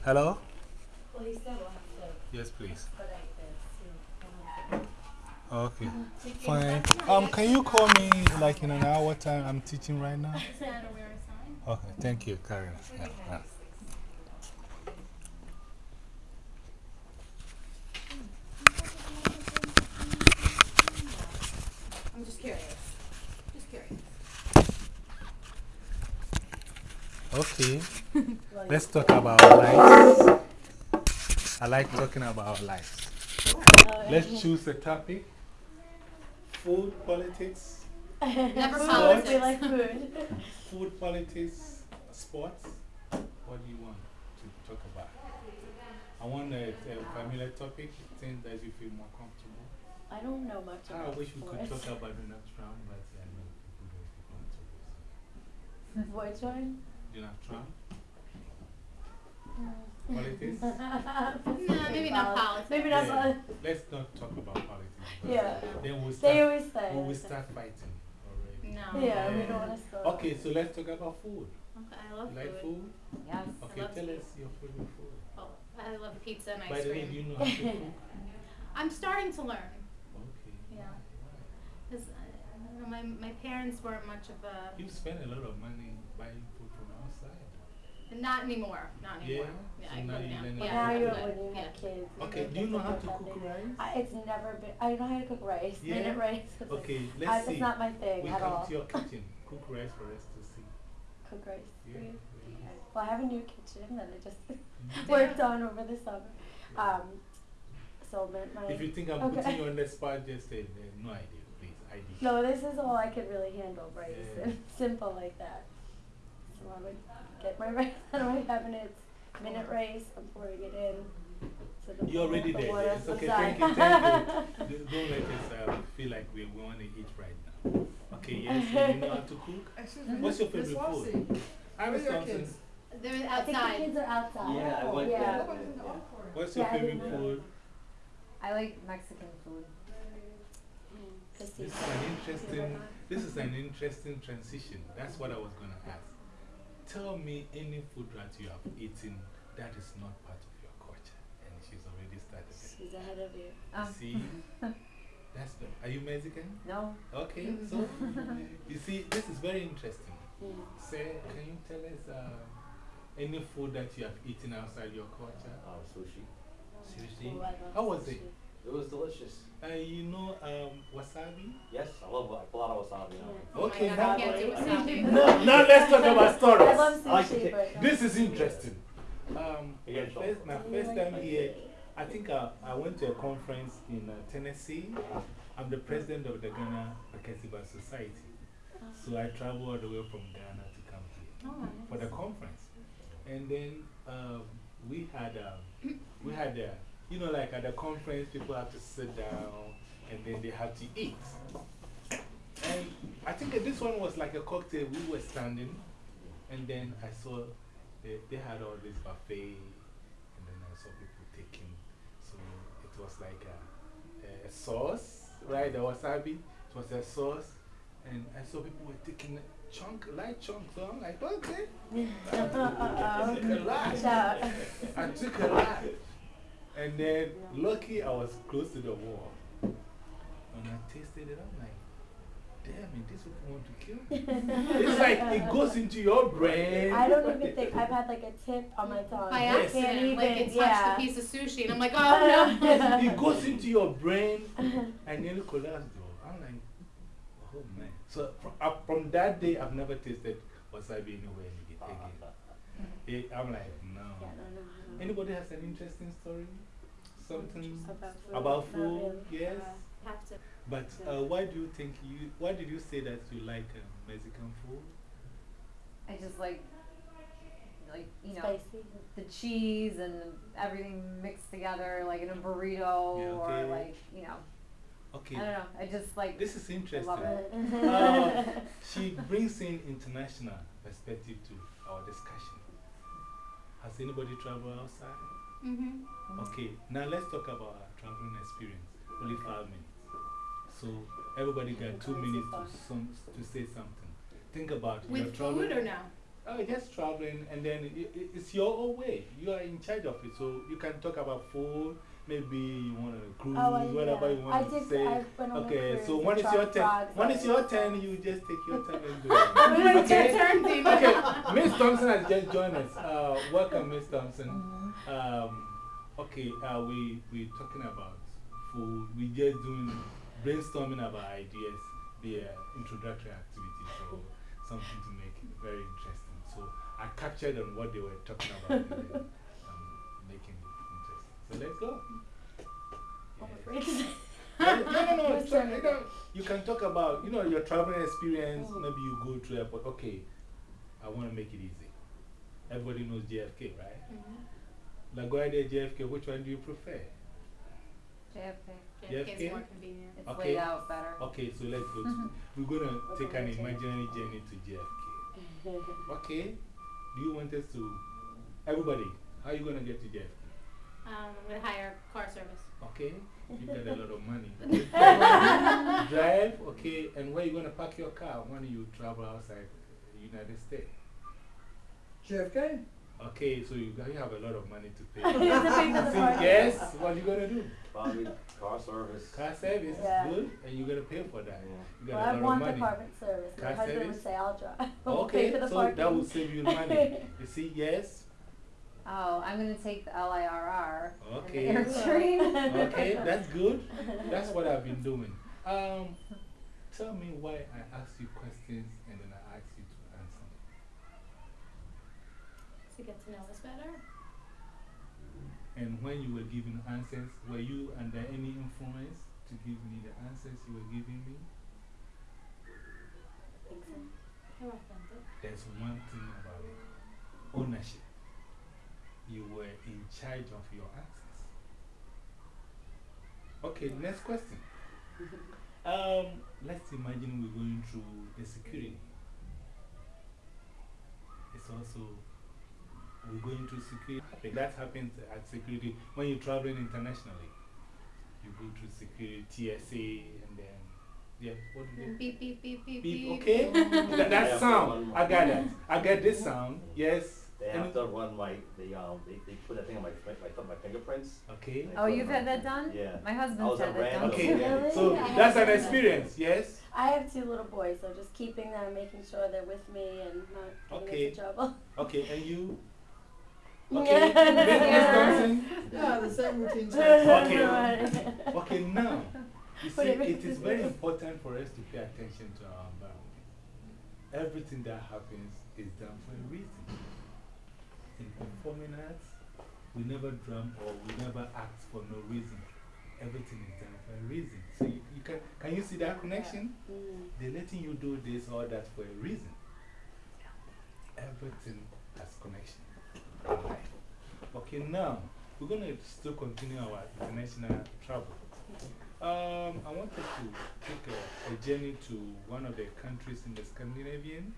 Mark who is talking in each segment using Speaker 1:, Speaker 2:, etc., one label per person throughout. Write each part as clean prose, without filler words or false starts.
Speaker 1: Hello?
Speaker 2: Well, he said we'll have to
Speaker 1: Yes, please.
Speaker 2: expedite this.
Speaker 1: Okay.
Speaker 2: Taking
Speaker 1: Fine.
Speaker 2: lessons.
Speaker 1: Can you call me like in an hour time? I'm teaching right now.
Speaker 2: Stand or wear a sign.
Speaker 1: Okay, thank you, Karen. Yeah.
Speaker 2: I'm just curious. Just curious.
Speaker 1: Okay. Let's talk about life. I like talking about life. Let's choose a topic. Food, politics.
Speaker 2: Never
Speaker 1: Sports.
Speaker 2: politics.
Speaker 3: We like food.
Speaker 1: Food, politics, sports. What do you want to talk about? I want a familiar topic, things that you feel more comfortable.
Speaker 3: I don't know much about
Speaker 1: I wish we could
Speaker 3: sports.
Speaker 1: talk about Donald Trump, but I know people don't feel comfortable.
Speaker 3: Which one?
Speaker 1: Donald Trump? Politics?
Speaker 2: No, maybe not politics.
Speaker 3: Maybe not
Speaker 1: Yeah.
Speaker 3: politics.
Speaker 1: Let's not talk about politics.
Speaker 3: Yeah.
Speaker 1: Then we'll
Speaker 3: They
Speaker 1: start,
Speaker 3: always say.
Speaker 1: we will start fighting already.
Speaker 2: No.
Speaker 3: Yeah, we don't want to start.
Speaker 1: Okay, so let's talk about food.
Speaker 2: Okay, I love
Speaker 1: You like
Speaker 2: food.
Speaker 1: food?
Speaker 3: Yes.
Speaker 1: Okay,
Speaker 2: love
Speaker 1: tell
Speaker 2: food.
Speaker 1: us your favorite food.
Speaker 2: Oh, I love pizza and
Speaker 1: By
Speaker 2: ice
Speaker 1: the way, do
Speaker 2: cream.
Speaker 1: you know how to cook?
Speaker 2: I'm starting to learn.
Speaker 1: Okay.
Speaker 2: Yeah. Because my parents weren't much of a.
Speaker 1: You spend a lot of money buying food from outside.
Speaker 2: Not anymore. Not anymore.
Speaker 1: Yeah? So
Speaker 2: I
Speaker 1: now
Speaker 2: cook
Speaker 1: you
Speaker 2: now.
Speaker 1: learn
Speaker 3: Well,
Speaker 2: Yeah,
Speaker 3: now
Speaker 2: I
Speaker 3: you're
Speaker 2: cook.
Speaker 3: when you
Speaker 2: Yeah.
Speaker 3: have kids.
Speaker 1: Okay,
Speaker 3: and
Speaker 1: do you know how
Speaker 3: kids
Speaker 1: to
Speaker 3: like
Speaker 1: cook
Speaker 3: that.
Speaker 1: rice?
Speaker 3: It's never been. I know how to cook rice.
Speaker 1: Yeah?
Speaker 3: Minute rice.
Speaker 1: Okay, let's see.
Speaker 3: It's not my thing
Speaker 1: We
Speaker 3: at
Speaker 1: come
Speaker 3: all.
Speaker 1: to your kitchen. Cook rice for us to see.
Speaker 3: Cook rice.
Speaker 1: Yeah.
Speaker 3: for you?
Speaker 1: yeah.
Speaker 3: Okay. Well, I have a new kitchen that I just
Speaker 1: Mhm.
Speaker 3: worked on over the summer. So my
Speaker 1: If you think I'm
Speaker 3: Okay.
Speaker 1: putting you on the spot, just say no idea, please. Idea.
Speaker 3: no, this is all I could really handle. Rice,
Speaker 1: Yeah.
Speaker 3: simple like that. So I would get my rice out of my cabinets. Minute rice. I'm pouring it in. So the
Speaker 1: You're already
Speaker 3: the
Speaker 1: there.
Speaker 3: water
Speaker 1: It's okay.
Speaker 3: aside.
Speaker 1: Thank you. Thank you. Don't let us feel like we want to eat right now. Okay, yes, so you know how to cook?
Speaker 4: Excuse me.
Speaker 1: What's your
Speaker 4: Miss
Speaker 1: favorite
Speaker 4: Flossie,
Speaker 1: food?
Speaker 4: where are your
Speaker 1: Wisconsin.
Speaker 4: kids?
Speaker 2: They're
Speaker 3: I think the
Speaker 2: outside.
Speaker 3: kids are outside.
Speaker 5: Yeah, I went
Speaker 3: yeah.
Speaker 5: there.
Speaker 4: Nobody's in the auditorium.
Speaker 1: What's your
Speaker 3: Yeah, I
Speaker 1: favorite
Speaker 3: didn't know.
Speaker 1: food?
Speaker 6: I like Mexican food.
Speaker 1: This is an interesting transition. That's what I was going to ask. Tell me any food that you have eaten that is not part of your culture. And she's already started it.
Speaker 3: She's ahead of you.
Speaker 1: See? That's the, are you Mexican?
Speaker 6: No.
Speaker 1: Okay, so you see, this is very interesting.
Speaker 3: Mm.
Speaker 1: Say, can you tell us any food that you have eaten outside your culture?
Speaker 5: Sushi.
Speaker 1: Seriously?
Speaker 3: Oh, I love
Speaker 1: How was
Speaker 3: sushi.
Speaker 1: it?
Speaker 5: It was delicious.
Speaker 1: You know wasabi?
Speaker 5: Yes, I love a lot of wasabi.
Speaker 2: Oh
Speaker 1: Okay,
Speaker 2: my
Speaker 1: now,
Speaker 2: God, I can't do wasabi.
Speaker 1: now let's talk about stories.
Speaker 3: I love
Speaker 5: I like
Speaker 3: sushi,
Speaker 5: to
Speaker 3: but
Speaker 1: This is interesting.
Speaker 5: Yeah, sure.
Speaker 1: My first time here, I think I went to a conference in Tennessee. I'm the president of the Ghana Akasiba Society. So I traveled all the way from Ghana to come here
Speaker 2: Oh,
Speaker 1: for the conference. And then we had, you know, like at the conference, people have to sit down and then they have to eat. And I think this one was like a cocktail. We were standing, and then I saw they had all this buffet, and then I saw people taking. So it was like a sauce, right? The wasabi. It was a sauce, and I saw people were taking light chunks. So I'm like, okay. I took a lot.
Speaker 3: Shout.
Speaker 1: I took a lot. And then, lucky I was close to the wall. When I tasted it, I'm like, damn it, these people want to kill me. It's like it goes into your brain.
Speaker 3: I don't even think I've had like a tip on my tongue.
Speaker 2: By
Speaker 3: I can't
Speaker 2: accident,
Speaker 3: even,
Speaker 2: like it touched
Speaker 3: yeah.
Speaker 2: a piece of sushi, and I'm like, oh no.
Speaker 1: It goes into your brain. I nearly collapsed though. I'm like, oh man. So from that day, I've never tasted wasabi anywhere again. I'm like, no.
Speaker 3: Yeah, no.
Speaker 1: Anybody has an interesting story? Something
Speaker 3: About food?
Speaker 1: about food?
Speaker 3: Not really.
Speaker 1: Yes.
Speaker 2: Have to.
Speaker 1: But why do you think why did you say that you like Mexican food?
Speaker 6: I just like, you know,
Speaker 3: Spicy.
Speaker 6: the cheese and everything mixed together, like in a burrito,
Speaker 1: Yeah, okay.
Speaker 6: or like, you know,
Speaker 1: Okay.
Speaker 6: I don't know. I just like,
Speaker 1: This is
Speaker 6: I
Speaker 1: interesting.
Speaker 6: love it.
Speaker 1: She brings in international perspective to our discussion. Has anybody traveled outside?
Speaker 2: Mm-hmm.
Speaker 1: Okay, now let's talk about our traveling experience. Only 5 minutes. So everybody got 2 minutes to say something. Think about your
Speaker 2: With
Speaker 1: travel.
Speaker 2: food or no?
Speaker 1: Just traveling, and then it's your own way. You are in charge of it, so you can talk about food. Maybe you want to cruise, whatever you want to say.
Speaker 3: I went on a
Speaker 1: Okay,
Speaker 3: cruise
Speaker 1: so
Speaker 3: and
Speaker 1: when it's your
Speaker 3: tried
Speaker 1: turn,
Speaker 3: frogs
Speaker 1: when
Speaker 3: that
Speaker 1: it's
Speaker 3: way.
Speaker 1: your turn, you just take your time and do it.
Speaker 2: When it's your
Speaker 1: Okay?
Speaker 2: turn, Dina.
Speaker 1: Okay, Miss Thompson has just joined us. Welcome, Miss Thompson. Okay, we're talking about food. We're just doing brainstorming about ideas, the introductory activity, so something to make it very interesting. So I captured on what they were talking about and then making it interesting. So let's go.
Speaker 3: I'm afraid to say.
Speaker 1: No.
Speaker 3: Who's turn it?
Speaker 1: You can talk about, your traveling experience. Maybe you go to airport. Okay, I want to make it easy. Everybody knows JFK, right? LaGuardia, JFK, which one do you prefer?
Speaker 6: JFK.
Speaker 2: JFK
Speaker 1: JFK?
Speaker 2: is more convenient.
Speaker 6: It's
Speaker 1: Okay.
Speaker 6: laid out better.
Speaker 1: Okay, so let's go to. We're going to take an imaginary journey to JFK. Okay, do you want us to? Everybody, how are you going to get to JFK?
Speaker 2: I'm going to hire car service.
Speaker 1: Okay, you got a lot of money. Drive, okay, and where are you going to park your car when you travel outside the United States?
Speaker 4: JFK?
Speaker 1: Okay, so you have a lot of money to pay.
Speaker 3: You have to pay for the
Speaker 1: See,
Speaker 3: parking.
Speaker 1: yes, what are you going to do?
Speaker 5: Probably car service.
Speaker 1: Car service
Speaker 3: Yeah.
Speaker 1: is good, and you're going to pay for that.
Speaker 5: Yeah.
Speaker 1: You
Speaker 3: Well,
Speaker 1: got
Speaker 3: I
Speaker 1: a lot
Speaker 3: want
Speaker 1: of
Speaker 3: the
Speaker 1: money.
Speaker 3: carpet service. My
Speaker 1: Car
Speaker 3: husband
Speaker 1: service?
Speaker 3: would say, I'll drive. We'll
Speaker 1: Okay,
Speaker 3: pay for the
Speaker 1: so
Speaker 3: parking.
Speaker 1: that will save you money. You see, yes?
Speaker 6: Oh, I'm going to take the LIRR.
Speaker 1: Okay.
Speaker 6: And the Airstream.
Speaker 1: Okay, that's good. That's what I've been doing. Tell me why I ask you questions and then I ask you to answer.
Speaker 2: To get to know us better.
Speaker 1: And when you were giving answers, were you under any influence to give me the answers you were giving me?
Speaker 2: You're authentic.
Speaker 1: There's one thing about it, ownership. You were in charge of your answers. Okay, next question. Let's imagine we're going through the security. It's also, we're going through security. That happens at security when you're traveling internationally. You go through security, TSA, and then, yeah, what do they?
Speaker 2: Beep, beep, beep, beep,
Speaker 1: Beep,
Speaker 2: beep.
Speaker 1: okay? That
Speaker 5: Yeah,
Speaker 1: sound,
Speaker 5: one
Speaker 1: I got that. I get this sound, yes.
Speaker 5: They have to run they put that thing on my fingerprints.
Speaker 1: Okay.
Speaker 5: They
Speaker 6: Oh,
Speaker 5: put
Speaker 6: you've
Speaker 5: it
Speaker 6: had
Speaker 5: on-
Speaker 6: that done?
Speaker 5: Yeah.
Speaker 6: My
Speaker 5: I
Speaker 6: husband's
Speaker 5: was
Speaker 6: had
Speaker 5: at
Speaker 6: that done.
Speaker 5: Rand.
Speaker 1: Okay,
Speaker 3: Really?
Speaker 1: so
Speaker 3: I
Speaker 1: that's an
Speaker 3: haven't done that.
Speaker 1: experience, yes?
Speaker 3: I have 2 little boys, so just keeping them, making sure they're with me and not getting
Speaker 1: Okay.
Speaker 3: into trouble.
Speaker 1: Okay, and you?
Speaker 3: Yeah.
Speaker 1: Okay, Miss Thompson?
Speaker 4: Yeah, the same routine.
Speaker 1: Okay. Okay, now, you see,
Speaker 3: Whatever.
Speaker 1: it is very important for us to pay attention to our environment. Everything that happens is done for a reason. In performing arts, we never drum or we never act for no reason. Everything is done for a reason. So you can you see that connection? They're letting you do this or that for a reason. Everything has connection in life. Okay, now we're going to still continue our international travel. I wanted to take a journey to one of the countries in the Scandinavian.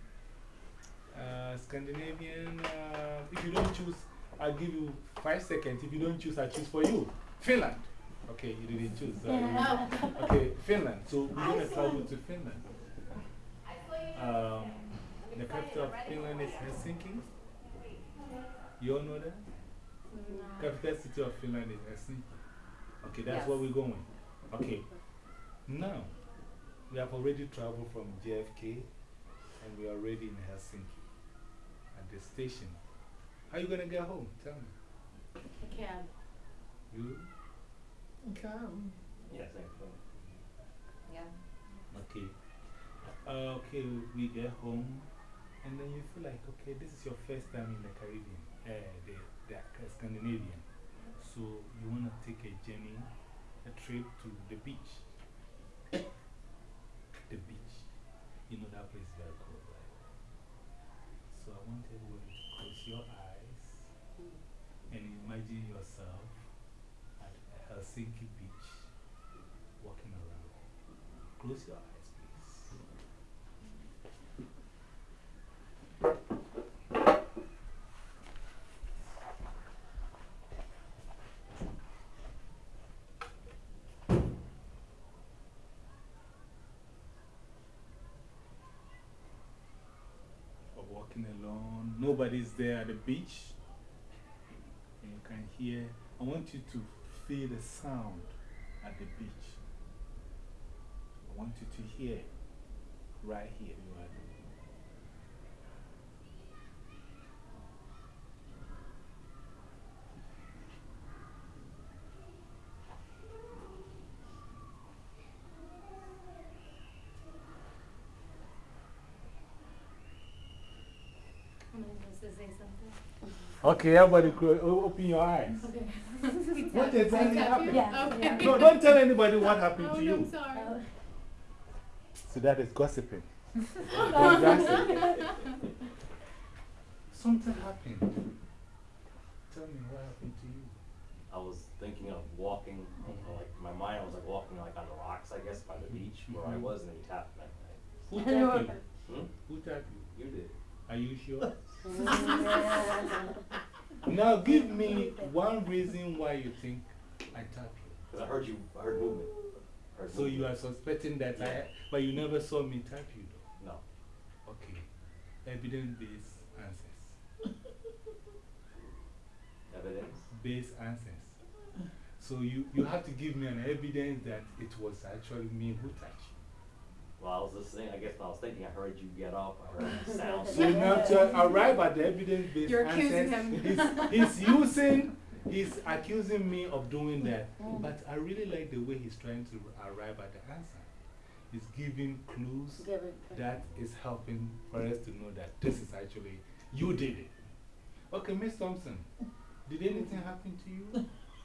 Speaker 1: If you don't choose, I'll give you 5 seconds. If you don't choose, I'll choose for you. Finland. Okay, you didn't choose. Okay, Finland. So we're going to travel to Finland. The capital of Finland is Helsinki. You all know that? Capital city of Finland is Helsinki. Okay, that's where we're going. Okay, now we have already traveled from JFK and we are already in Helsinki at the station. How are you going to get home? Tell me.
Speaker 2: A cab.
Speaker 1: You?
Speaker 4: Okay.
Speaker 5: Yeah, same thing.
Speaker 6: Yeah.
Speaker 1: Okay. Okay, we get home and then you feel like, okay, this is your first time in the Caribbean, the Scandinavian. So you want to take a journey, a trip to the beach. The beach. You know that place is very cold, right? So I want everybody to close your eyes and imagine yourself at Helsinki Beach walking around. Close your eyes, please. Walking alone nobody's there at the beach. And you can hear, I want you to feel the sound at the beach. I want you to hear right here. You are.
Speaker 2: I'm supposed to say something.
Speaker 1: Okay, everybody, open your eyes.
Speaker 2: Okay.
Speaker 1: What exactly happened?
Speaker 3: Yeah.
Speaker 2: Okay.
Speaker 1: No, don't tell anybody what happened
Speaker 2: Oh,
Speaker 1: to
Speaker 2: no,
Speaker 1: you.
Speaker 2: I'm sorry.
Speaker 1: So that is gossiping. Don't gossip. Something happened. Tell me what happened to you.
Speaker 5: I was thinking of walking, like, my mind was like walking like on the rocks, I guess, by the beach where I was, and then you tapped me.
Speaker 1: Who tapped you?
Speaker 5: Hmm?
Speaker 1: Who tapped you?
Speaker 5: You did.
Speaker 1: Are you sure? Now give me one reason why you think I tapped you.
Speaker 5: Because I heard movement. Heard
Speaker 1: So you
Speaker 5: movement.
Speaker 1: are suspecting that
Speaker 5: Yeah.
Speaker 1: but you never saw me tap you though.
Speaker 5: No.
Speaker 1: Okay. Evidence-based answers.
Speaker 5: Evidence?
Speaker 1: Based answers. So you have to give me an evidence that it was actually me who touched you.
Speaker 5: Well, I was just saying, I guess when I was thinking, I heard you get up, I heard the sound.
Speaker 1: So now to arrive at the evidence-based
Speaker 2: You're accusing
Speaker 1: answers, he's accusing me of doing that. But I really like the way he's trying to arrive at the answer. He's giving clues that is helping for us to know that this is actually, you did it. Okay, Miss Thompson, did anything happen to you?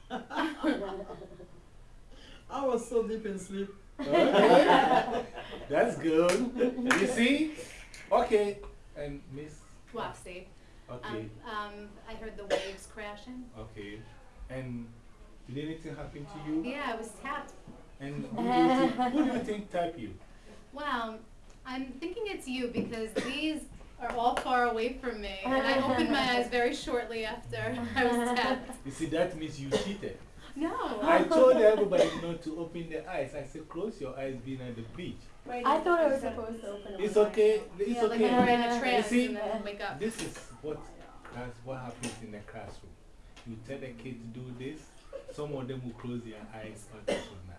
Speaker 4: I was so deep in sleep.
Speaker 1: Okay. That's good. You see? Okay, and Miss,
Speaker 2: Wapsie.
Speaker 1: okay,
Speaker 2: I heard the waves crashing.
Speaker 1: okay. And did anything happen to you?
Speaker 2: Yeah, I was tapped.
Speaker 1: And who do you think tapped you?
Speaker 2: Well, I'm thinking it's you because these are all far away from me. And I opened my eyes very shortly after I was tapped.
Speaker 1: You see, that means you cheated.
Speaker 2: No.
Speaker 1: I told everybody not to open their eyes. I said, close your eyes being at the beach.
Speaker 3: I thought I was supposed to open it.
Speaker 1: It's okay. It's
Speaker 2: Yeah, like
Speaker 1: okay.
Speaker 2: when we're in a
Speaker 1: You
Speaker 2: trance
Speaker 1: see,
Speaker 2: and then wake up.
Speaker 1: this is what happens in the classroom. You tell the kid to do this, some of them will close their eyes, others will not.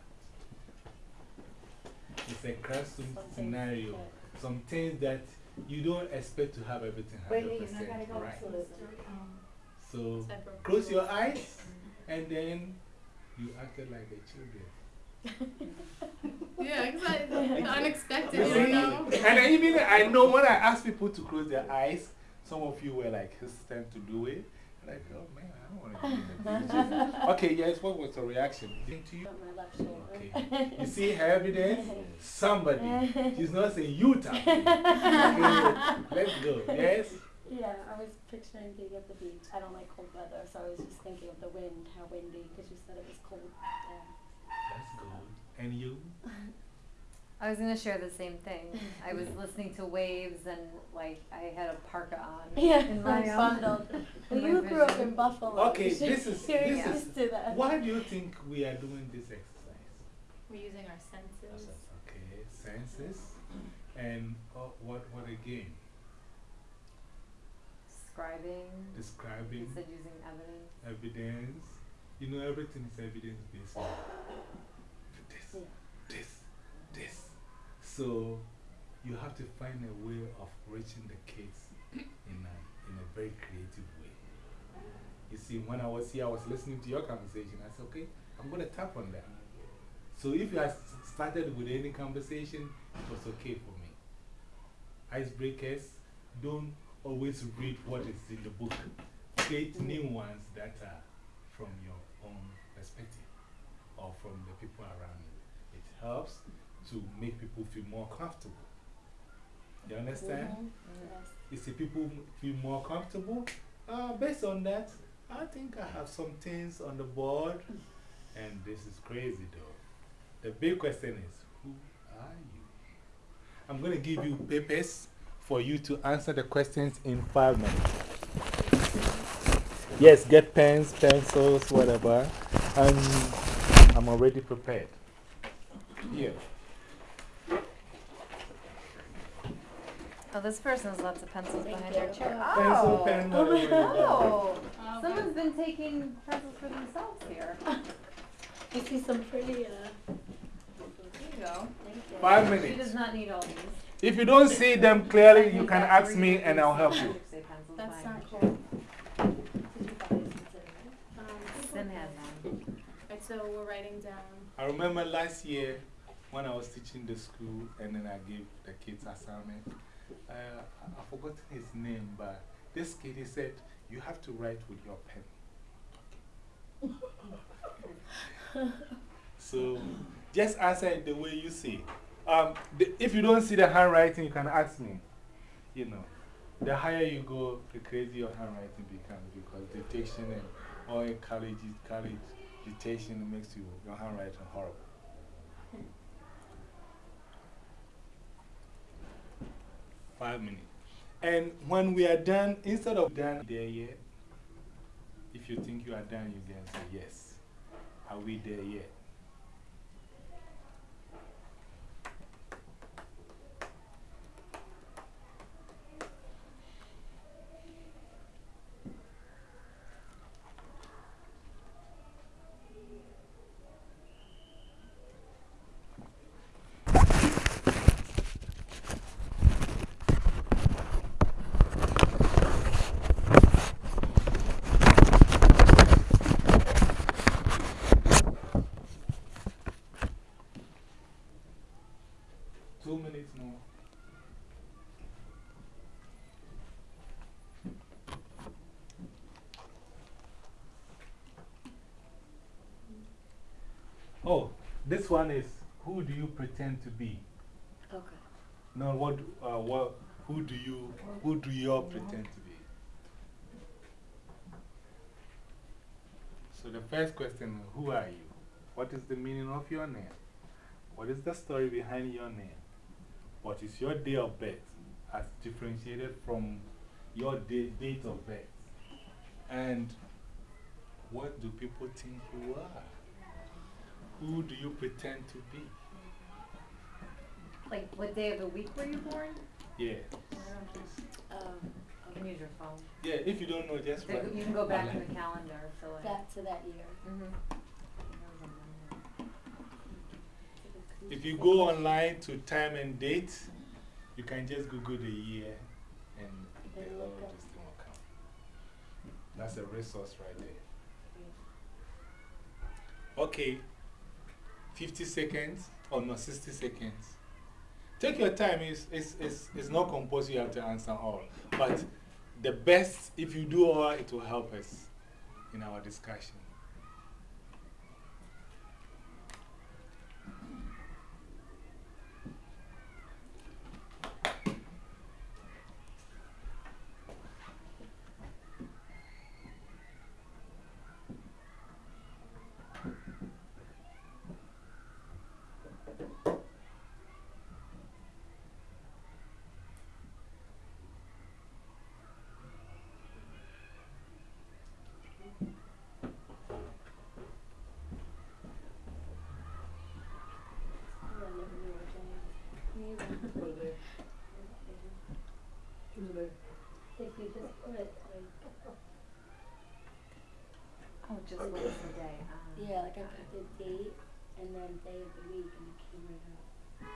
Speaker 1: It's a classroom scenario. Some things that you don't expect to have everything 100% right. So close your eyes and then you acted like the children.
Speaker 2: Yeah, exactly. Unexpected,
Speaker 1: You
Speaker 2: you
Speaker 1: see?
Speaker 2: don't know.
Speaker 1: And I know when I ask people to close their eyes, some of you were like hesitant to do it. Like, oh man, I don't want to do it. Okay, yes, what was the reaction? To you?
Speaker 3: My left shoulder.
Speaker 1: Okay. You see her evidence? Somebody. She's not saying you tap. Okay, let's go. Yes?
Speaker 3: Yeah, I was picturing being at the beach. I don't like cold weather, so I was just thinking of the wind, how windy, because you said it was cold.
Speaker 1: That's good. And you?
Speaker 6: I was going to share the same thing. I was listening to waves and like I had a parka on.
Speaker 3: Yeah,
Speaker 6: in my,
Speaker 3: bundled. Well, you grew up in Buffalo.
Speaker 1: Okay,
Speaker 3: You should
Speaker 1: this is-
Speaker 3: You're
Speaker 1: this is-
Speaker 3: used to that.
Speaker 1: Why do you think we are doing this exercise?
Speaker 2: We're using our senses.
Speaker 1: Okay, senses. And what again?
Speaker 6: Describing.
Speaker 1: Describing.
Speaker 6: You said using evidence.
Speaker 1: Evidence. You know, everything is evidence based. This. So you have to find a way of reaching the kids in a very creative way. You see, when I was here, I was listening to your conversation. I said, okay, I'm going to tap on that. So if you had started with any conversation, it was okay for me. Icebreakers, don't always read what is in the book. Create new ones that are from your own perspective or from the people around you. It helps to make people feel more comfortable. You understand?
Speaker 3: Yes.
Speaker 1: You see, people feel more comfortable. Based on that, I think I have some things on the board. And this is crazy, though. The big question is, who are you? I'm going to give you papers for you to answer the questions in 5 minutes. Yes, get pens, pencils, whatever. And I'm already prepared. Here.
Speaker 6: Oh, this person has lots of pencils
Speaker 3: Thank
Speaker 6: behind
Speaker 3: you.
Speaker 6: their chair.
Speaker 1: Pencil,
Speaker 6: Oh.
Speaker 1: pen, whatever you got.
Speaker 6: Oh.
Speaker 2: Oh,
Speaker 6: Someone's been taking pencils for themselves here.
Speaker 3: I see some pretty,
Speaker 6: There you go.
Speaker 3: thank you.
Speaker 1: 5
Speaker 6: She
Speaker 1: minutes.
Speaker 6: does not need all these.
Speaker 1: If you don't see them clearly,
Speaker 6: I
Speaker 1: you
Speaker 6: think
Speaker 1: can
Speaker 6: that
Speaker 1: ask
Speaker 6: three
Speaker 1: me
Speaker 6: of
Speaker 1: and
Speaker 6: these
Speaker 1: I'll help you.
Speaker 6: Patrick Say pencils
Speaker 2: That's
Speaker 6: behind
Speaker 2: not
Speaker 6: her
Speaker 2: true.
Speaker 6: chair.
Speaker 3: Did you guys consider it?
Speaker 6: Sim has one.
Speaker 2: Right, so we're writing down.
Speaker 1: I remember last year when I was teaching the school and then I gave the kids assignment. I've forgotten his name, but this kid, he said, you have to write with your pen. So just answer it the way you see. If you don't see the handwriting, you can ask me. You know, the higher you go, the crazier your handwriting becomes because dictation and all in college dictation makes your handwriting horrible. 5 minutes. And when we are done, instead of done there yet, if you think you are done, you can say yes. Are we there yet? More. Oh, this one is who do you pretend to be?
Speaker 3: Okay.
Speaker 1: No, who do you all pretend to be? So the first question is, who are you? What is the meaning of your name? What is the story behind your name? What is your day of birth as differentiated from your date of birth? And what do people think you are? Who do you pretend to be?
Speaker 6: Like, what day of the week were you born?
Speaker 1: Yeah.
Speaker 6: You can use your phone.
Speaker 1: Yeah, if you don't know, just write.
Speaker 6: You can go back in the calendar. So like,
Speaker 3: Back to that year.
Speaker 1: If you go online to time and date, you can just Google the year and all this thing will come. That's a resource right there. Okay, 50 seconds or no, 60 seconds. Take your time, it's not compulsory you have to answer all. But the best, if you do all, it will help us in our discussion.
Speaker 3: If you just put like,
Speaker 6: oh, just what is the day?
Speaker 3: yeah, like I put the date and then day of the week and it came right up.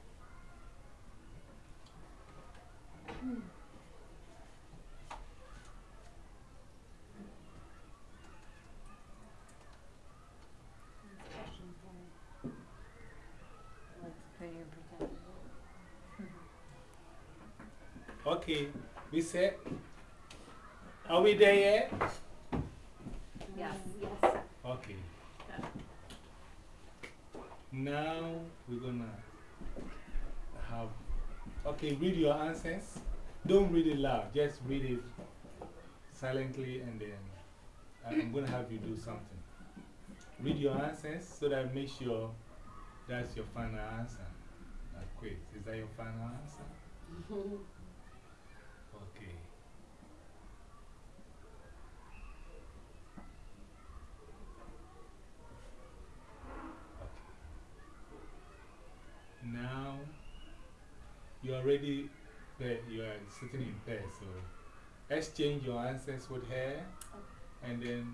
Speaker 6: When you pretend.
Speaker 1: Okay, we said, are we there yet?
Speaker 6: Yes.
Speaker 3: Yes.
Speaker 1: Okay. Now we're gonna have, okay, read your answers. Don't read it loud, just read it silently and then I'm gonna have you do something. Read your answers so that make sure that's your final answer. Quiz, is that your final answer? Okay. Now, you already you are sitting in pairs, so exchange your answers with her, and then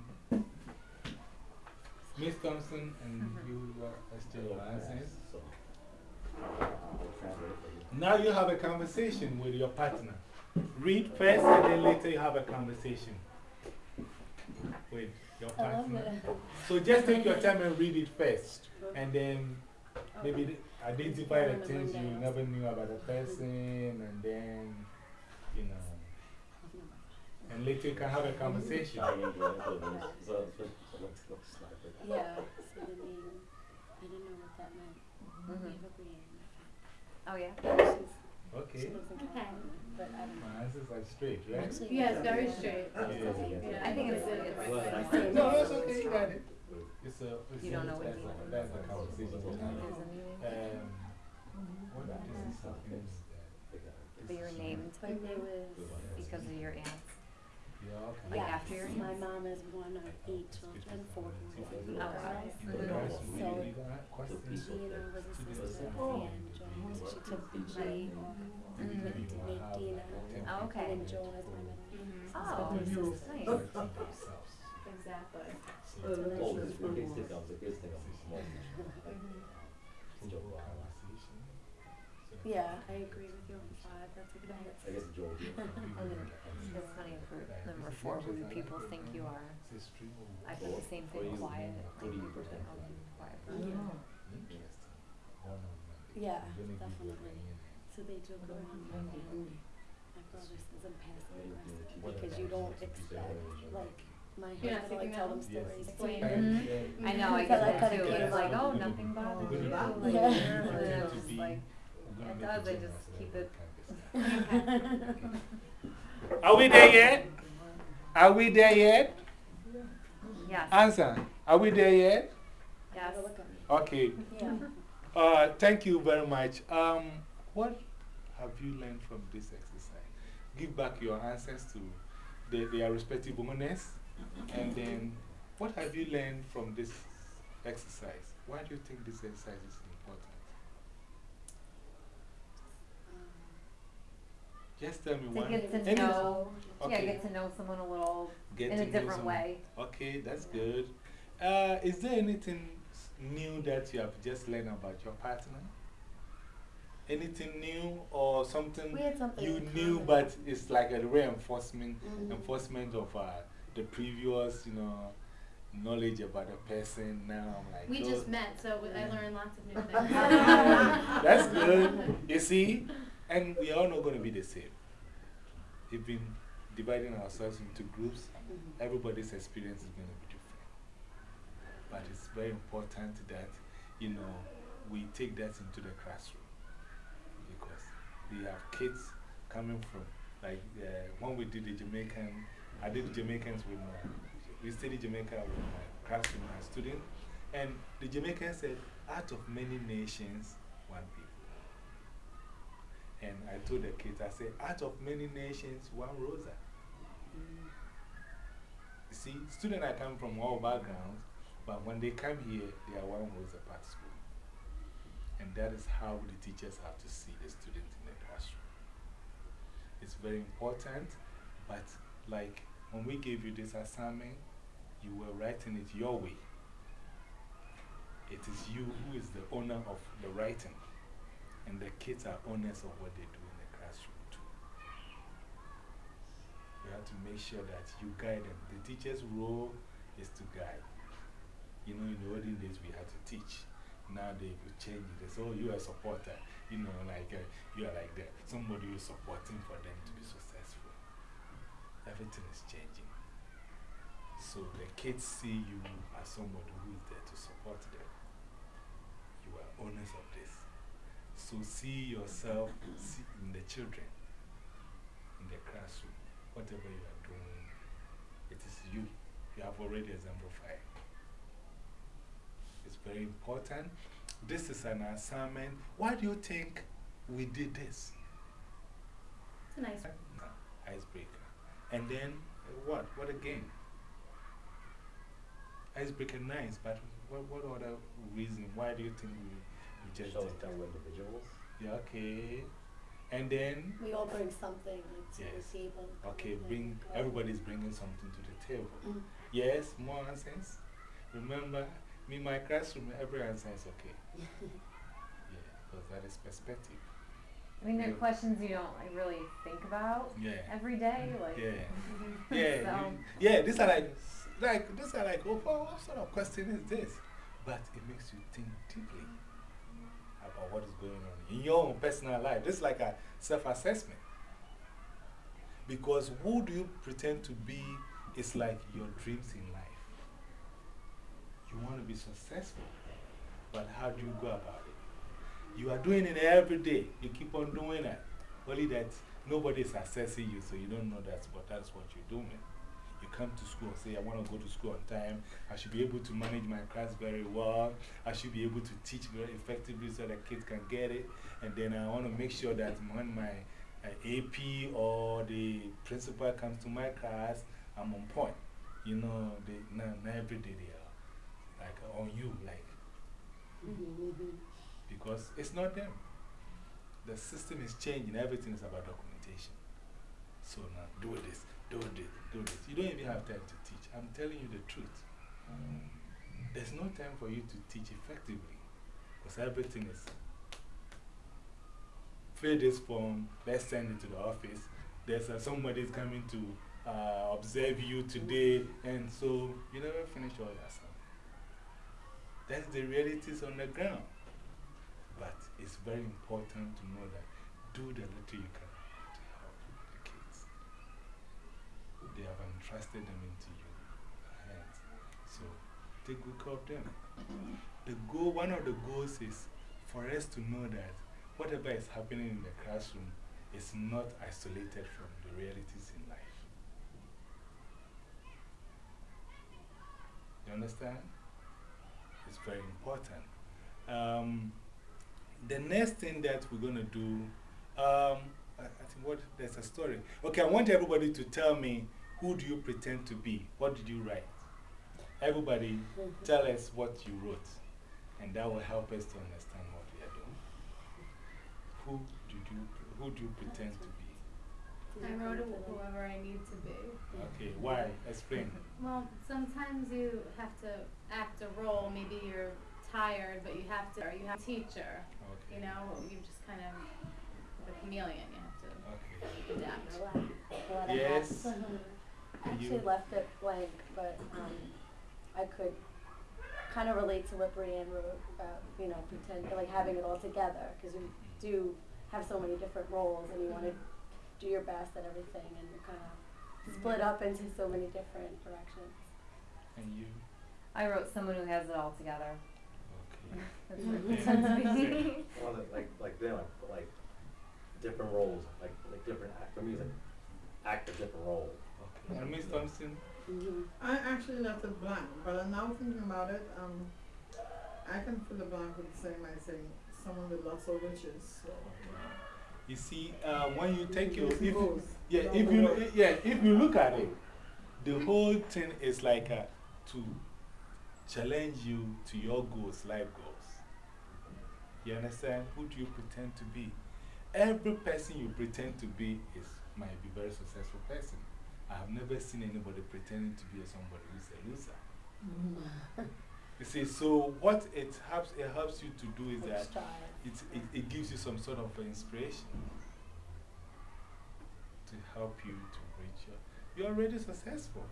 Speaker 1: Miss Thompson and you exchange your answers.
Speaker 5: So, I'll translate it for you.
Speaker 1: Now you have a conversation with your partner. Read first, and then later you have a conversation with your
Speaker 3: I love
Speaker 1: partner.
Speaker 3: it.
Speaker 1: So just take your time and read it first, and then maybe identify the things you never knew about the person, and then, you know, and later you can have a conversation.
Speaker 5: I enjoy it, so let's go sniper.
Speaker 3: Yeah, so the name, I didn't know what that meant. Eva Green.
Speaker 6: Oh, yeah?
Speaker 3: She's,
Speaker 1: Okay.
Speaker 3: she lives in California, but I don't know.
Speaker 1: My answers are straight, right?
Speaker 3: Actually,
Speaker 2: Yes, very straight.
Speaker 1: Yeah.
Speaker 6: I think it's
Speaker 1: No, that's okay, you got it. It's a,
Speaker 6: You don't know what it means.
Speaker 1: that's a conversation.
Speaker 6: There's a meaning.
Speaker 1: What this is something that,
Speaker 6: But you're named
Speaker 3: My name is,
Speaker 6: because of your aunts.
Speaker 1: yeah, okay.
Speaker 6: Like
Speaker 3: yes,
Speaker 6: after your
Speaker 3: my
Speaker 6: aunt?
Speaker 3: mom is one of 8 children, 4 boys and 2
Speaker 6: Oh, wow.
Speaker 3: girls.
Speaker 1: You guys
Speaker 3: So,
Speaker 1: really got questions?
Speaker 3: She, was a sister,
Speaker 1: Oh.
Speaker 3: and Joan, she took the G, Nadina,
Speaker 6: Oh, okay.
Speaker 3: and then Joan is my middle name.
Speaker 6: Oh,
Speaker 3: So they're sisters.
Speaker 6: nice.
Speaker 2: Exactly.
Speaker 3: So it's really
Speaker 5: Oh,
Speaker 3: just
Speaker 5: the
Speaker 3: fun.
Speaker 5: kids think I'm small. Joe,
Speaker 3: Yeah, I agree with you on 5. That's a good
Speaker 5: I
Speaker 3: answer.
Speaker 5: guess Joe did.
Speaker 6: And then it's funny for number 4, who do people think you are? I put the same thing, quiet.
Speaker 5: Who do you pretend to be?
Speaker 6: Quiet.
Speaker 3: Yeah, definitely. So they joke around my family. My brother says I'm passive aggressive because you don't expect, like, my
Speaker 2: You're not
Speaker 3: husband, I
Speaker 2: seeking
Speaker 3: tell
Speaker 2: out?
Speaker 3: them stories.
Speaker 2: Explain.
Speaker 6: I know, I
Speaker 3: Because I
Speaker 6: get that
Speaker 3: kinda
Speaker 6: too.
Speaker 3: gave
Speaker 6: It's like,
Speaker 3: up.
Speaker 6: oh, nothing bothers you. Like,
Speaker 3: Yeah.
Speaker 6: and I'm just like, it does, I just keep it.
Speaker 1: Are we there yet? Are we there yet?
Speaker 6: Yes,
Speaker 1: Answer. Are we there yet?
Speaker 6: yes.
Speaker 3: Look at me.
Speaker 1: Okay.
Speaker 3: Yeah.
Speaker 1: Thank you very much. What have you learned from this exercise? Give back your answers to their respective owners. And then, what have you learned from this exercise? Why do you think this exercise is important? Just tell me
Speaker 6: To
Speaker 1: one.
Speaker 6: get to
Speaker 1: Any-
Speaker 6: know, yeah,
Speaker 1: Okay.
Speaker 6: get to know someone a little
Speaker 1: Get
Speaker 6: in
Speaker 1: to
Speaker 6: a
Speaker 1: know
Speaker 6: different
Speaker 1: someone.
Speaker 6: way.
Speaker 1: Okay, that's good. Is there anything new that you have just learned about your partner? Anything new or something
Speaker 3: We had something
Speaker 1: you
Speaker 3: in
Speaker 1: knew,
Speaker 3: common.
Speaker 1: but it's like a reinforcement enforcement of the previous, knowledge about the person? Now I'm like,
Speaker 2: We
Speaker 1: those-
Speaker 2: just met, so I learned lots of new things.
Speaker 1: That's good. You see? And we are all not going to be the same. We've been dividing ourselves into groups. Everybody's experience is going to be different. But it's very important that, we take that into the classroom. Because we have kids coming from, like, when we did the Jamaican, I did the Jamaicans with we studied Jamaica with my classroom, my student. And the Jamaicans said, out of many nations, one people. And I told the kids, I said, out of many nations, one Rosa. You see, students are coming from all backgrounds, but when they come here, they are one Rosa Park School. And that is how the teachers have to see the students in the classroom. It's very important, but like when we gave you this assignment, you were writing it your way. It is you who is the owner of the writing. And the kids are owners of what they do in the classroom too. You have to make sure that you guide them. The teacher's role is to guide. In the olden days we had to teach. Now they will change it. They say, oh, you are a supporter. You are like somebody who is supporting for them to be successful. Everything is changing. So the kids see you as somebody who is there to support them. You are owners of this. So see yourself in the children, in the classroom, whatever you are doing, it is you. You have already exemplified. It's very important. This is an assignment. Why do you think we did this?
Speaker 2: It's a nice
Speaker 1: No, icebreaker. And then what? What again? Icebreaker, nice, but what other reason? Why do you think we just
Speaker 5: Shows
Speaker 1: did
Speaker 5: that
Speaker 1: that?
Speaker 5: we're individuals.
Speaker 1: Yeah, okay. And then,
Speaker 3: We all bring something like, to
Speaker 1: Yes.
Speaker 3: the table.
Speaker 1: okay,
Speaker 3: Like,
Speaker 1: bring, everybody's bringing something to the table.
Speaker 3: Mm.
Speaker 1: Yes, more nonsense. Remember, me, my classroom, every answer is okay. Yeah, because that is perspective.
Speaker 6: I mean, there are
Speaker 1: Yeah.
Speaker 6: questions you don't like, really think about
Speaker 1: Yeah.
Speaker 6: every day. Like,
Speaker 1: Yeah. Yeah,
Speaker 6: So-
Speaker 1: yeah, these are these are like, oh, what sort of question is this? But it makes you think deeply about what is going on in your own personal life. This is like a self-assessment. Because who do you pretend to be is like your dreams in life. You want to be successful, but how do you go about it? You are doing it every day. You keep on doing it. Only that nobody is assessing you, so you don't know that's what you're doing. You come to school and say, I want to go to school on time. I should be able to manage my class very well. I should be able to teach very effectively so that kids can get it. And then I want to make sure that when my AP or the principal comes to my class, I'm on point. You know, not every day they are like on you, like, because it's not them. The system is changing, everything is about documentation. So now, do this, do this, do this. You don't even have time to teach. I'm telling you the truth. There's no time for you to teach effectively because everything is fill this form, let's send it to the office. There's somebody's coming to observe you today, and so you never finish all that stuff. That's the realities on the ground. But it's very important to know that do the little you can to help the kids. They have entrusted them into your hands. So take good care of them. One of the goals is for us to know that whatever is happening in the classroom is not isolated from the realities in life. You understand? It's very important. The next thing that we're going to do, I think there's a story. Okay, I want everybody to tell me, who do you pretend to be? What did you write? Everybody, tell us what you wrote, and that will help us to understand what we are doing. Who do you pretend to be?
Speaker 2: I wrote whoever I need to be.
Speaker 1: Okay, why? Explain.
Speaker 2: Well, sometimes you have to act a role. Maybe you're tired, but you have to, or you have a teacher.
Speaker 1: Okay.
Speaker 2: You know, you just kind of, like a chameleon, you have to
Speaker 1: Okay.
Speaker 2: adapt.
Speaker 1: Yes.
Speaker 3: I actually left it blank, but I could kind of relate to what Brianne wrote about, you know, pretend, like having it all together, because you do have so many different roles and you want to do your best at everything, and you're kind of split up into so many different directions.
Speaker 1: And you?
Speaker 6: I wrote someone who has it all together.
Speaker 1: Okay.
Speaker 6: That's what it pretends to be.
Speaker 5: Well, like them, like different roles, like different act. For me, it's like act a different role.
Speaker 1: Okay. And Miss Thompson?
Speaker 4: I actually left it blank, but now thinking about it, I can fill the blank with the same I say, someone with lots of riches. So,
Speaker 1: You see, when you take your,
Speaker 4: Yes,
Speaker 1: if,
Speaker 4: goals.
Speaker 1: yeah,
Speaker 4: Down
Speaker 1: if
Speaker 4: the
Speaker 1: you,
Speaker 4: road.
Speaker 1: yeah, if you look at it, the whole thing is like to challenge you to your goals, life goals. You understand? Who do you pretend to be? Every person you pretend to be might be a very successful person. I have never seen anybody pretending to be somebody who's a loser. You see, so what it helps you to do is that it gives you some sort of inspiration to help you to reach you're already successful.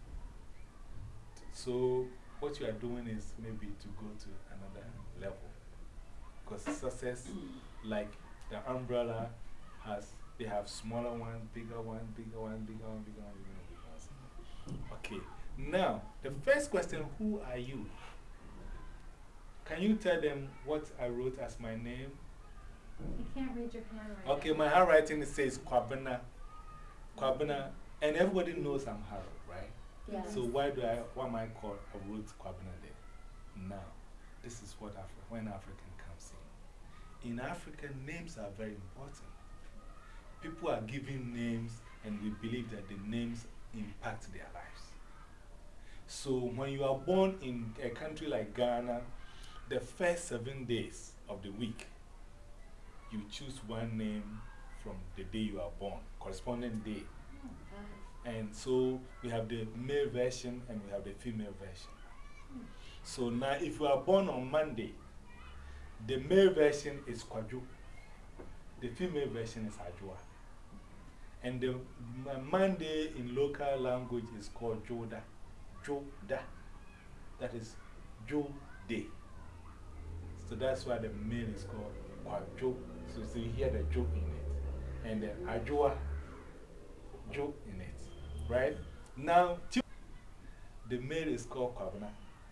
Speaker 1: So what you are doing is maybe to go to another level. Because success, like the umbrella, they have smaller ones, bigger ones, bigger ones, bigger ones, bigger ones, bigger ones. Okay, now the first question, who are you? Can you tell them what I wrote as my name?
Speaker 2: You can't read your handwriting.
Speaker 1: Okay, my handwriting says Kwabena. Kwabena, and everybody knows I'm Harold, right?
Speaker 3: Yeah.
Speaker 1: So why am I called, I wrote Kwabena there? Now, this is what when African comes in. In Africa, names are very important. People are given names, and we believe that the names impact their lives. So when you are born in a country like Ghana, the first 7 days of the week, you choose one name from the day you are born, corresponding day. And so we have the male version and we have the female version. So now, if you are born on Monday, the male version is Kwaju, the female version is Ajua. And the Monday in local language is called Joda. Joda. That is Jo Day. So that's why the male is called Kwaju. So you hear the Jo in it. And the Ajua, Jo in it. Right? Now, the male is called Kwabna.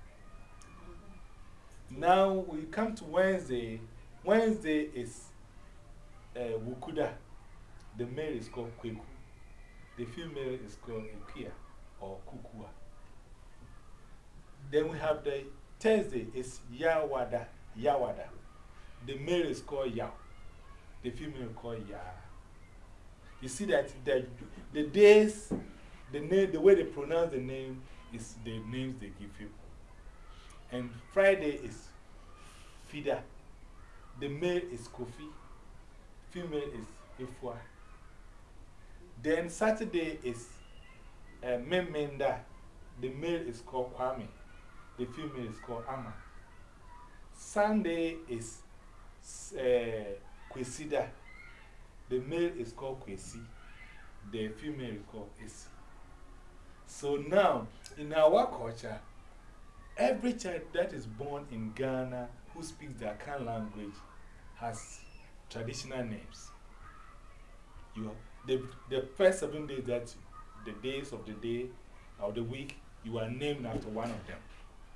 Speaker 1: Now we come to Wednesday. Wednesday is Wukuda. The male is called Kweku. The female is called Ikuya or Kukua. Then we have the Thursday is Yawada. Yawada. The male is called Yaw. The female is called Ya. You see that the days, the way they pronounce the name is the names they give people. And Friday is Fida. The male is Kofi. Female is Ifwa. Then Saturday is Memenda. The male is called Kwame. The female is called Ama. Sunday is Kwesida. The male is called Kwesi. The female is called Esi. So now, in our culture, every child that is born in Ghana who speaks the Akan language has traditional names. The first 7 days, that the days of the day or the week, you are named after one of them.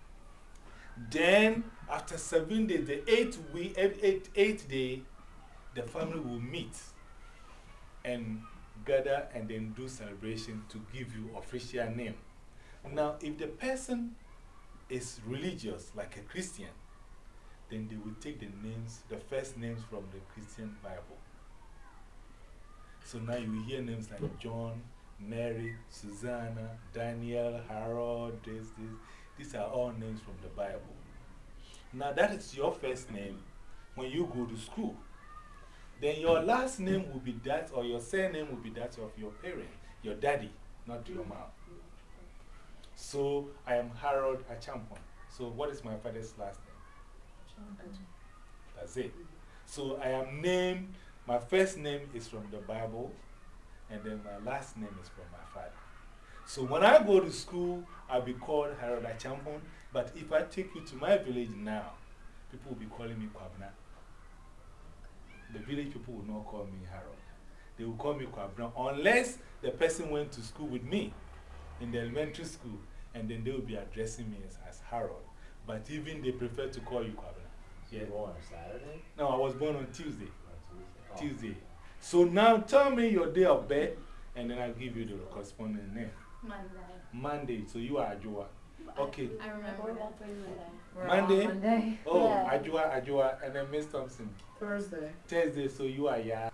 Speaker 1: Then, after 7 days, the 8th day, the family will meet and gather and then do celebration to give you official name. Now, if the person is religious, like a Christian, then they will take the names, the first names from the Christian Bible. So now you hear names like John, Mary, Susanna, Daniel, Harold, these are all names from the Bible. Now that is your first name when you go to school. Then your last name will be that, or your surname will be that of your parent, your daddy, not your mom. So I am Harold Achampon. So what is my father's last name? That's it. So I am named, my first name is from the Bible, and then my last name is from my father. So when I go to school, I'll be called Harold Achampon, but if I take you to my village now, people will be calling me Kwabna. The village people will not call me Harold. They will call me Kwabna unless the person went to school with me in the elementary school, and then they will be addressing me as Harold. But even they prefer to call you Kwabna.
Speaker 5: You were born on Saturday?
Speaker 1: No, I was born on Tuesday.
Speaker 5: On Tuesday.
Speaker 1: Tuesday. So now tell me your day of birth, and then I'll give you the corresponding name.
Speaker 2: Monday.
Speaker 1: Monday, so you are Ajua. Okay.
Speaker 2: I remember
Speaker 3: We're
Speaker 2: that.
Speaker 3: all three Monday.
Speaker 6: We're
Speaker 1: Monday?
Speaker 6: all Monday.
Speaker 1: Oh,
Speaker 3: Yeah.
Speaker 1: Ajua, and then Miss Thompson.
Speaker 4: Thursday.
Speaker 1: Thursday, so you are Ya.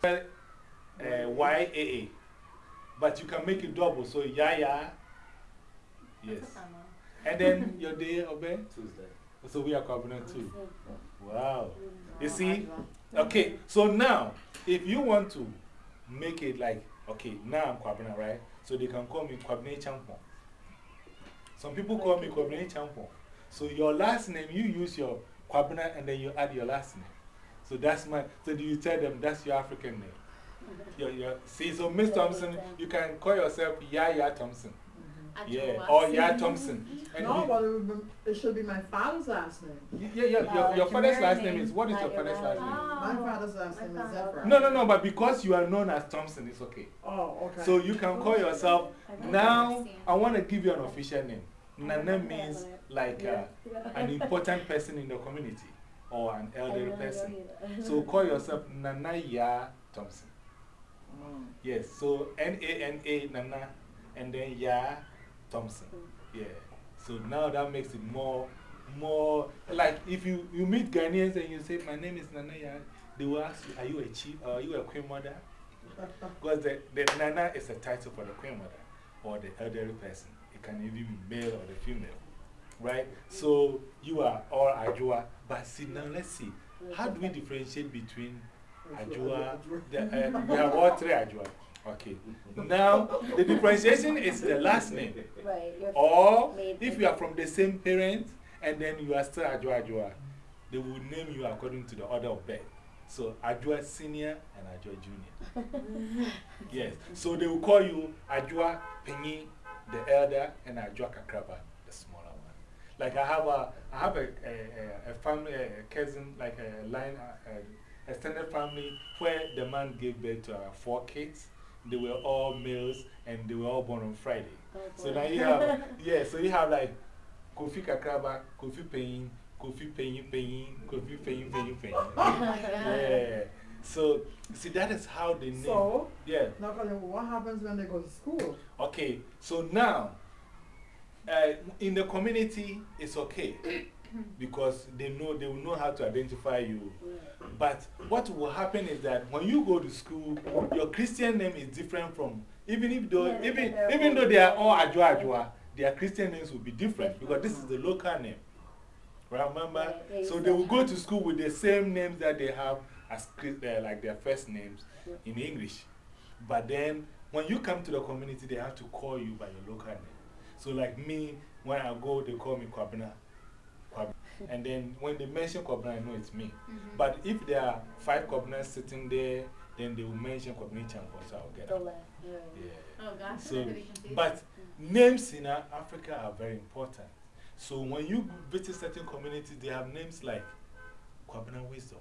Speaker 1: YAA. But you can make it double, so Yaya. Yes. And then your day of birth?
Speaker 5: Tuesday.
Speaker 1: So we are Kwabna too. Wow. You see? Okay, so now, if you want to make it like, okay, now I'm Kwabna, right? So they can call me Kwabne Champon. Some people call me Kwabne Champon. So your last name, you use your Kwabna and then you add your last name. So that's my, so do you tell them that's your African name? See, so Miss Thompson, you can call yourself Yaya Thompson. Yeah, or Ya Thompson. And
Speaker 4: No, but it should be my father's last name.
Speaker 1: your father's last name
Speaker 6: name.
Speaker 1: is, what is your father's last name?
Speaker 4: My father's last name is Zephyr.
Speaker 1: No, but because you are known as Thompson, it's okay.
Speaker 4: Oh, okay.
Speaker 1: So you can call yourself, now I want to give you an official name. Nana means like an important person in the community or an elderly person. So call yourself Nana Ya Thompson. Yes, so Nana, Nana, and then Ya Thompson. Yeah. So now that makes it more like if you meet Ghanaians and you say, my name is Nana Ya, they will ask you, are you a chief? Are you a queen mother? Because the Nana is a title for the queen mother or the elderly person. It can even be male or the female. Right? So you are all Ajua. But see, now let's see. How do we differentiate between Ajua. We have all three Ajua. Okay. Now, the differentiation is the last name.
Speaker 3: Right.
Speaker 1: Or if you are from the same parent and then you are still Ajua Ajua, they will name you according to the order of birth. So, Ajua Senior and Ajua Junior. Yes. So, they will call you Ajua Penyi, the elder, and Ajua Kakraba, the smaller one. Like, I have a family, a cousin, like a line, extended family, where the man gave birth to 4 kids. They were all males and they were all born on Friday.
Speaker 3: Oh,
Speaker 1: so now you have, yeah, so you have like Kofi Kakraba, Kofi Penyin, Kofi Penyin Penyin, Kofi Penyin Penyin Penyin. Yeah. So, see, that is how they name.
Speaker 4: So,
Speaker 1: yeah.
Speaker 4: now, what happens when they go to school?
Speaker 1: Okay, so now, in the community, it's okay. Because they will know how to identify you. But what will happen is that when you go to school, your Christian name is different from, even though they are all Ajua Ajua, their Christian names will be different because this is the local name. Remember? So they will go to school with the same names that they have as like their first names in English. But then when you come to the community, they have to call you by your local name. So, like me, when I go, they call me Kwabena. And then when they mention Kwabena, I know it's me. But if there are 5 Kwabenas sitting there, then they will mention Kwabena Champo, so I'll get it.
Speaker 2: Oh, gosh.
Speaker 1: So, but names in Africa are very important. So when you visit certain communities, they have names like Kwabena Wisdom,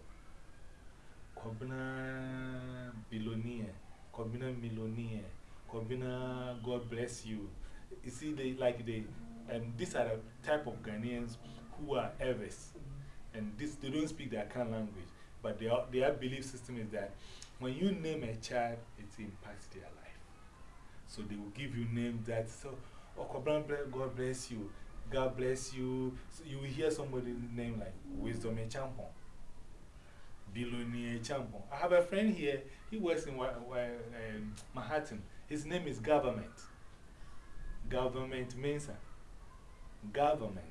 Speaker 1: Kwabena Bilonia, Kwabena Milonia, Kwabena God Bless You. You see, these are the type of Ghanaians who are Eves. And they don't speak the Akan language. But their belief system is that when you name a child, it impacts their life. So they will give you names that, so, oh, God bless you, God bless you. So you will hear somebody's name like Wisdom Champon, Bilonia Champon. I have a friend here, he works in Manhattan. His name is Government. Government Mensah. Government.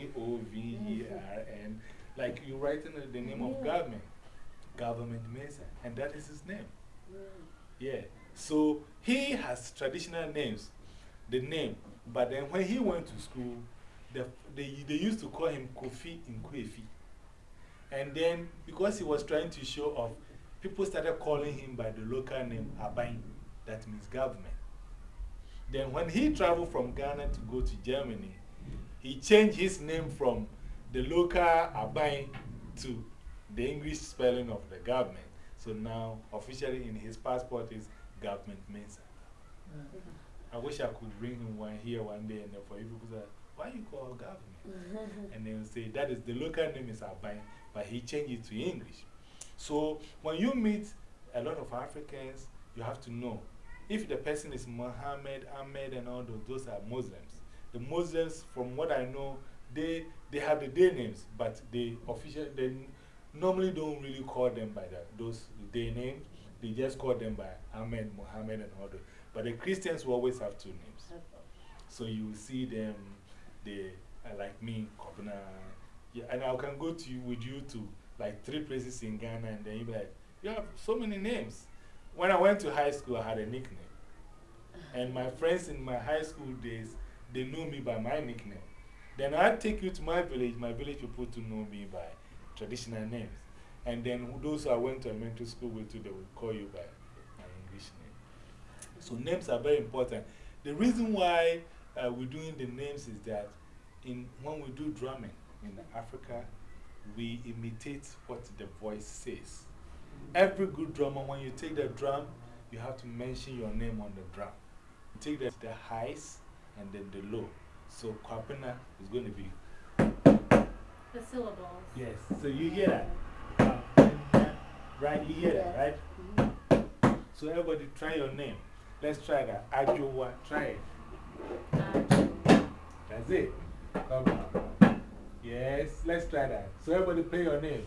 Speaker 1: Govern. Like you writing the name of government. Government Mensah. And that is his name. Yeah. So he has traditional names. The name. But then when he went to school, they used to call him Kofi Nkwefi. And then because he was trying to show off, people started calling him by the local name Abain. That means government. Then when he traveled from Ghana to go to Germany, he changed his name from the local Abain to the English spelling of the government. So now, officially in his passport is Government Mensah. I wish I could bring him here one day and then for you people say, why you call government? And they will say, that is the local name is Abain, but he changed it to English. So when you meet a lot of Africans, you have to know if the person is Muhammad, Ahmed, and all those are Muslims. The Muslims, from what I know, they have the day names, but they normally don't really call them by those day names. They just call them by Ahmed, Muhammad, and all those. But the Christians will always have 2 names. So you will see them, they like me, Kwabena. Yeah, and I can go with you to like 3 places in Ghana, and then you'll be like, you have so many names. When I went to high school, I had a nickname. And my friends in my high school days, they knew me by my nickname. Then I take you to my village people to know me by traditional names. And then those I went to elementary school with, they would call you by my English name. So names are very important. The reason why we're doing the names is that when we do drumming in Africa, we imitate what the voice says. Every good drummer, when you take the drum, you have to mention your name on the drum. You take the highs and then the low. So Kwabena is going to be
Speaker 2: the syllables.
Speaker 1: Yes, so you hear that. Kwabena, right? You hear that, right? So everybody try your name. Let's try that. Ajowa, try it. That's it. Come on. Yes, let's try that. So everybody play your name.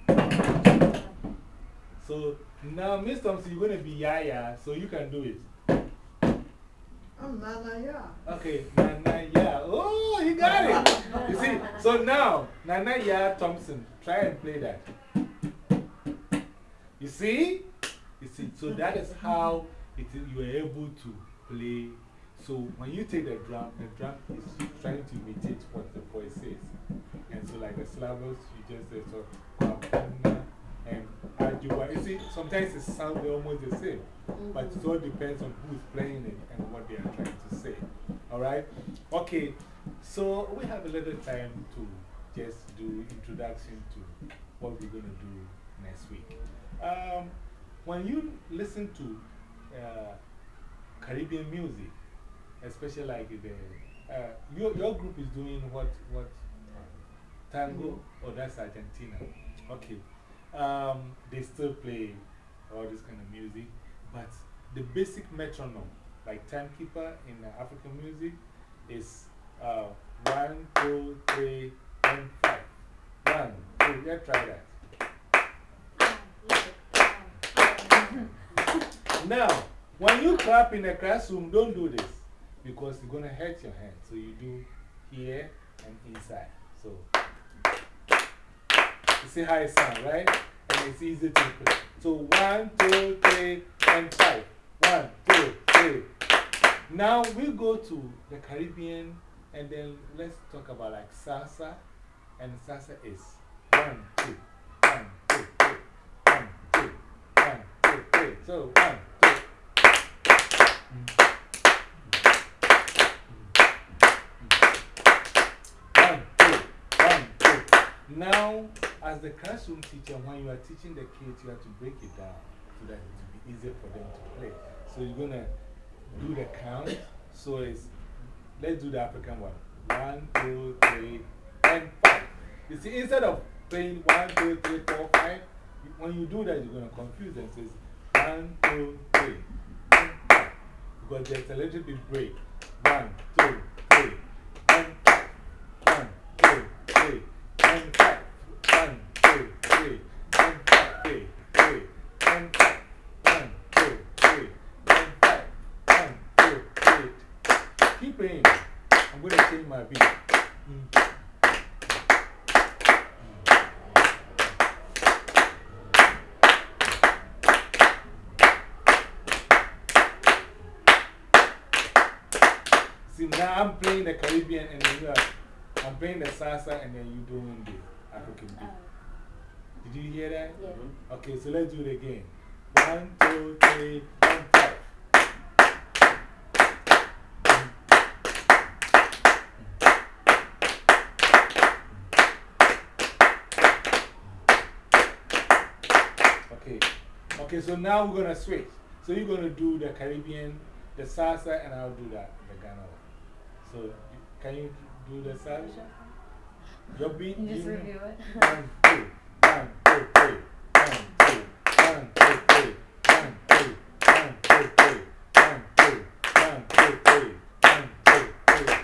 Speaker 1: So now, Miss Thompson, you're going to be Yaya, so you can do it.
Speaker 4: I'm Nana Ya.
Speaker 1: Okay, Nana Ya. Oh, you got it. You see, so now, Nana Ya Thompson, try and play that. You see? You see, so that is how you are able to play. So when you take the drum is trying to imitate what the voice says. And so, like the syllables, you just say, so, kwapuna and ajuwa. You see, sometimes it sounds almost the same, but it all depends on who's playing it and what they are trying to say. Alright? Okay, so we have a little time to just do introduction to what we're going to do next week. When you listen to Caribbean music, especially like your group is doing what tango? Or that's Argentina? Okay. They still play all this kind of music, but the basic metronome, like timekeeper in African music, is 1, 2, 3, and 5. 1, 2, let's try that. Now, when you clap in a classroom, don't do this because it's going to hurt your hand. So you do here and inside. So, you see how it sounds, right? And it's easy to play. So 1, 2, 3, and 5. 1, 2, 3. Now we go to the Caribbean and then let's talk about like salsa. And salsa is 1, 2, 1, 2, 3, 1, 2, 1, 2, 3. So 1, 2. Now, as the classroom teacher, when you are teaching the kids, you have to break it down so that it will be easier for them to play. So you're going to do the count. So let's do the African one. 1, 2, 3, and 5. You see, instead of playing 1, 2, 3, 4, 5, when you do that, you're going to confuse them. So it's 1, 2, 3, and 5. Because there's a little bit break. 1, 2, 3, and 5. 1, 2, 3, and 5. 1, 2, 3, and 5. 3, 3, and 5. 1, 2, 3, and 5. 1, 2, 3. Keep playing. I'm going to change my beat. See, now I'm playing the Caribbean and then I'm playing the salsa and then you're doing the African beat. Did you hear that?
Speaker 3: Yeah.
Speaker 1: Okay, so let's do it again. 1, 2, 3, and 5. Okay, so now we're going to switch. So you're going to do the Caribbean, the salsa, and I'll do the Ghana one. So can you do the salsa? Your beat?
Speaker 6: You just review it.
Speaker 1: 1, 2, 1, 2, 3. 1, 2, 1, 2, 3. 1, 2, 1, 2, 3. 1, 2, 1, 2, 3. 1, 2, 3.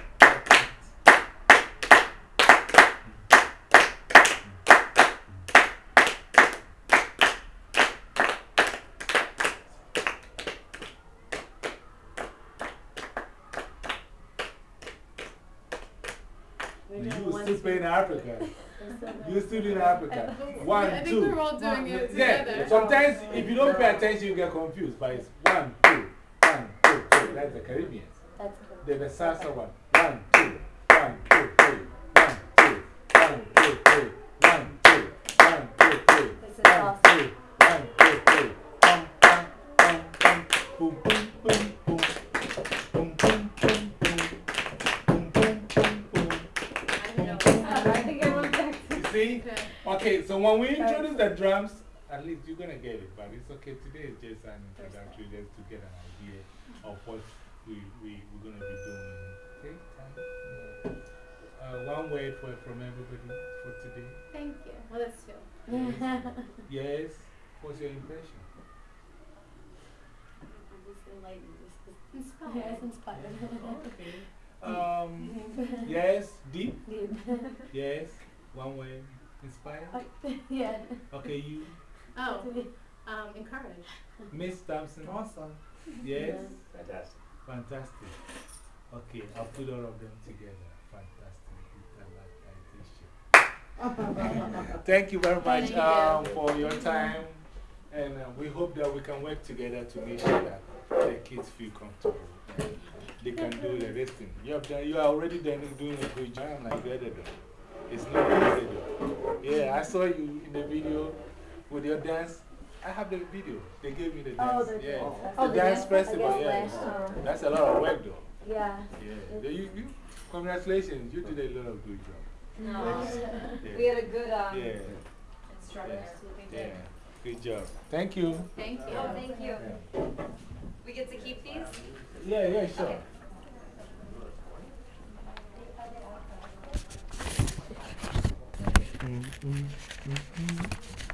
Speaker 1: You still play in Africa. You still in Africa. 1, 2.
Speaker 2: I think we're all doing it together.
Speaker 1: Yeah, sometimes if you don't pay attention, you get confused. But it's 1, 2, 1, 2, 3. That's the Caribbean.
Speaker 3: That's cool.
Speaker 1: Then the salsa one. 1, 2, 1, 2, 3. 1, 2, 1, 2, 3. 1, 2, 1, 2, 3.
Speaker 3: This is
Speaker 1: 1,
Speaker 3: awesome.
Speaker 1: 2, 1, 2, 3. Bum, bum, bum, bum. Boom, boom, boom, boom. Boom, boom, boom, boom. Boom, boom, boom, boom.
Speaker 2: I don't know.
Speaker 6: I think I went back to.
Speaker 1: You see?
Speaker 2: Okay.
Speaker 1: Okay, so when we introduce the drums, at least you're going to get it. But it's okay. Today is just an introductory, just to get an idea of what we're going to be doing. Okay? One word from everybody for today.
Speaker 2: Thank you. Well, that's two.
Speaker 1: Yes? What's your impression?
Speaker 3: I'm just enlightened.
Speaker 2: Inspired.
Speaker 3: It's inspired.
Speaker 1: Okay. Yes? Deep?
Speaker 3: Deep.
Speaker 1: Yes? One word. Inspired?
Speaker 3: Yeah.
Speaker 1: Okay, you?
Speaker 2: Oh, encouraged.
Speaker 1: Miss Thompson?
Speaker 4: Awesome.
Speaker 1: Yes?
Speaker 5: Fantastic.
Speaker 1: Fantastic. Okay, I'll put all of them together. Fantastic. Thank you very much
Speaker 2: Thank you.
Speaker 1: for your time. And we hope that we can work together to make sure that the kids feel comfortable. And they can do the rest. You are already doing a good job like the other day. It's not easy though. Yeah, I saw you in the video with your dance. I have the video. They gave me the dance.
Speaker 3: Oh,
Speaker 1: yeah.
Speaker 3: oh,
Speaker 1: The dance festival,
Speaker 3: I
Speaker 1: yeah.
Speaker 3: guess last year.
Speaker 1: That's a lot of work though.
Speaker 3: Yeah.
Speaker 1: Yeah. Congratulations, you did a lot of good job.
Speaker 6: No.
Speaker 1: Yeah.
Speaker 6: We had a good
Speaker 1: Yeah.
Speaker 6: instructor.
Speaker 1: Yeah. Good job. Thank you.
Speaker 2: Thank you.
Speaker 6: Oh, thank you.
Speaker 1: Yeah,
Speaker 6: We get to keep these?
Speaker 1: yeah, sure.
Speaker 6: Okay.
Speaker 1: Mm-hmm.